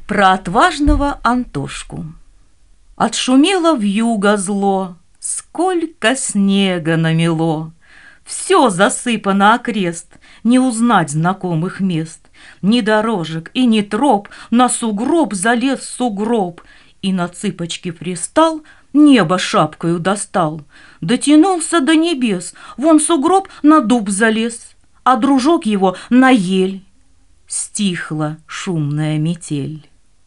Про отважного Антошку. Отшумело вьюга зло, сколько снега намело. Все засыпано окрест, не узнать знакомых мест. Ни дорожек и ни троп, на сугроб залез сугроб. И на цыпочки пристал, небо шапкою достал. Дотянулся до небес, вон сугроб на дуб залез, а дружок его на ель. Стихла шумная метель.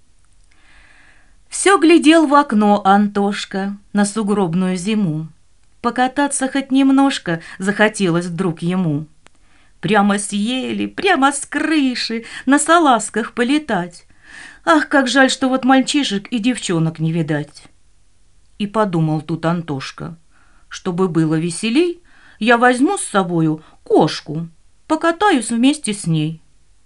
Все глядел в окно Антошка на сугробную зиму. Покататься хоть немножко захотелось вдруг ему. Прямо с ели, прямо с крыши, на салазках полетать. Ах, как жаль, что вот мальчишек и девчонок не видать. И подумал тут Антошка: чтобы было веселей, я возьму с собою кошку, покатаюсь вместе с ней.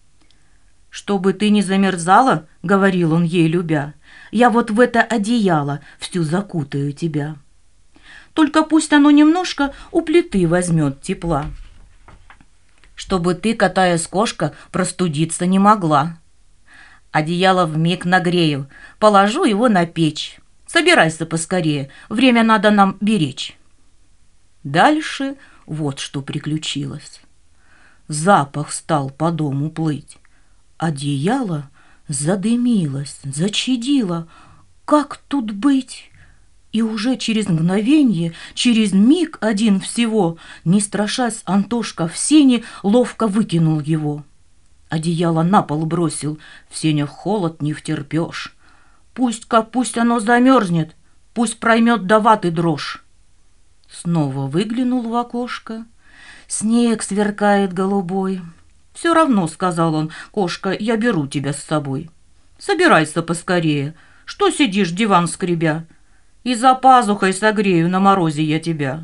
«Чтобы ты не замерзала, — говорил он ей любя, — я вот в это одеяло всю закутаю тебя. Только пусть оно немножко у плиты возьмет тепла, чтобы ты, катаясь кошка, простудиться не могла. Одеяло вмиг нагрею, положу его на печь. Собирайся поскорее, время надо нам беречь». Дальше вот что приключилось. Запах стал по дому плыть. Одеяло задымилось, зачадило. Как тут быть? И уже через мгновенье, через миг один всего, не страшась, Антошка в сени ловко выкинул его. Одеяло на пол бросил, в сенях холод не втерпешь. Пусть оно замерзнет, пусть проймет до ваты дрожь. Снова выглянул в окошко. Снег сверкает голубой. «Все равно, — сказал он, — кошка, я беру тебя с собой. Собирайся поскорее, что сидишь, диван скребя, и за пазухой согрею на морозе я тебя».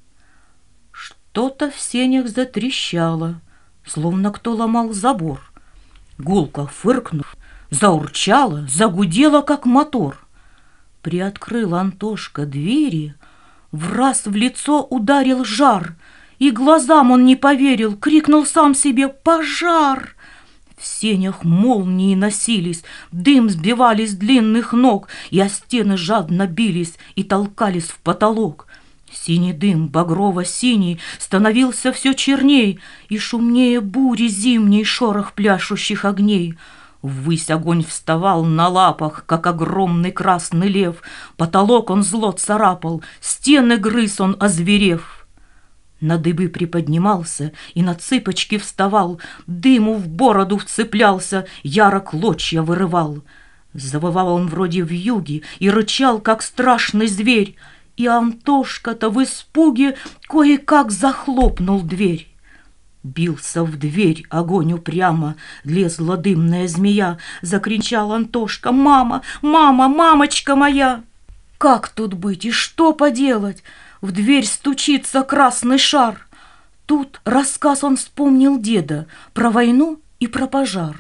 Что-то в сенях затрещало, словно кто ломал забор. Гулко фыркнув, заурчало, загудело, как мотор. Приоткрыл Антошка двери, враз в лицо ударил жар, и глазам он не поверил, крикнул сам себе: «Пожар!» В сенях молнии носились, дым сбивали с длинных ног, и о стены жадно бились и толкались в потолок. Синий дым, багрово-синий, становился все черней, и шумнее бури зимней шорох пляшущих огней. Ввысь огонь вставал на лапах, как огромный красный лев. Потолок он зло царапал, стены грыз он, озверев. На дыбы приподнимался и на цыпочки вставал, дыму в бороду вцеплялся, яро клочья вырывал. Завывал он вроде вьюги и рычал, как страшный зверь, и Антошка-то в испуге кое-как захлопнул дверь. Бился в дверь огонь упрямо, лезла дымная змея. Закричал Антошка: «Мама, мама, мамочка моя!» Как тут быть и что поделать? В дверь стучится красный шар. Тут рассказ он вспомнил деда про войну и про пожар.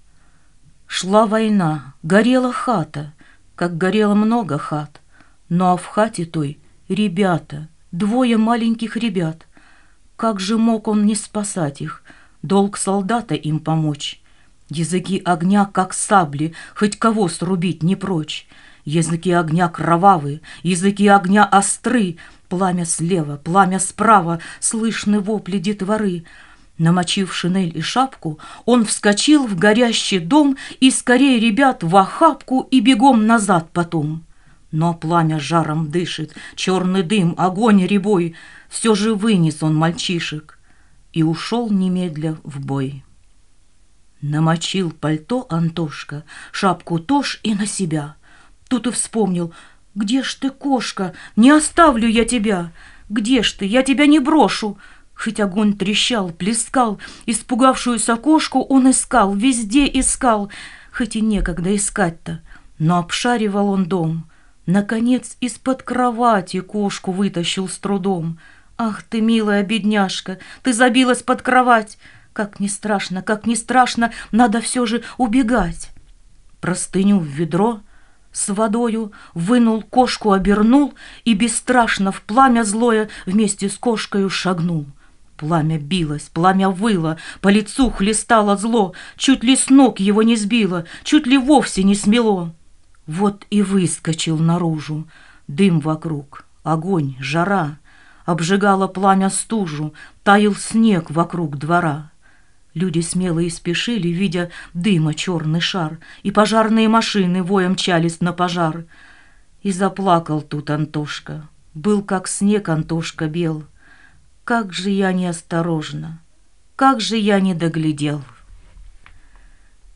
Шла война, горела хата, как горело много хат. Ну а в хате той ребята, двое маленьких ребят. Как же мог он не спасать их? Долг солдата им помочь. Языки огня, как сабли, хоть кого срубить не прочь. Языки огня кровавы, языки огня остры. Пламя слева, пламя справа, слышны вопли детворы. Намочив шинель и шапку, он вскочил в горящий дом и скорее ребят в охапку и бегом назад потом. Но пламя жаром дышит, черный дым, огонь рябой. Все же вынес он мальчишек и ушел немедля в бой. Намочил пальто Антошка, шапку тоже и на себя. Тут и вспомнил: «Где ж ты, кошка? Не оставлю я тебя! Где ж ты? Я тебя не брошу!» Хоть огонь трещал, плескал, испугавшуюся кошку он искал, везде искал, хоть и некогда искать-то, но обшаривал он дом. Наконец из-под кровати кошку вытащил с трудом. «Ах ты, милая бедняжка, ты забилась под кровать! Как не страшно, надо все же убегать!» Простыню в ведро с водою вынул, кошку обернул и бесстрашно в пламя злое вместе с кошкою шагнул. Пламя билось, пламя выло, по лицу хлестало зло, чуть ли с ног его не сбило, чуть ли вовсе не смело. Вот и выскочил наружу, дым вокруг, огонь, жара, обжигало пламя стужу, таял снег вокруг двора. Люди смелые спешили, видя дыма черный шар, и пожарные машины воем мчались на пожар. И заплакал тут Антошка, был как снег Антошка бел. Как же я неосторожно, как же я не доглядел.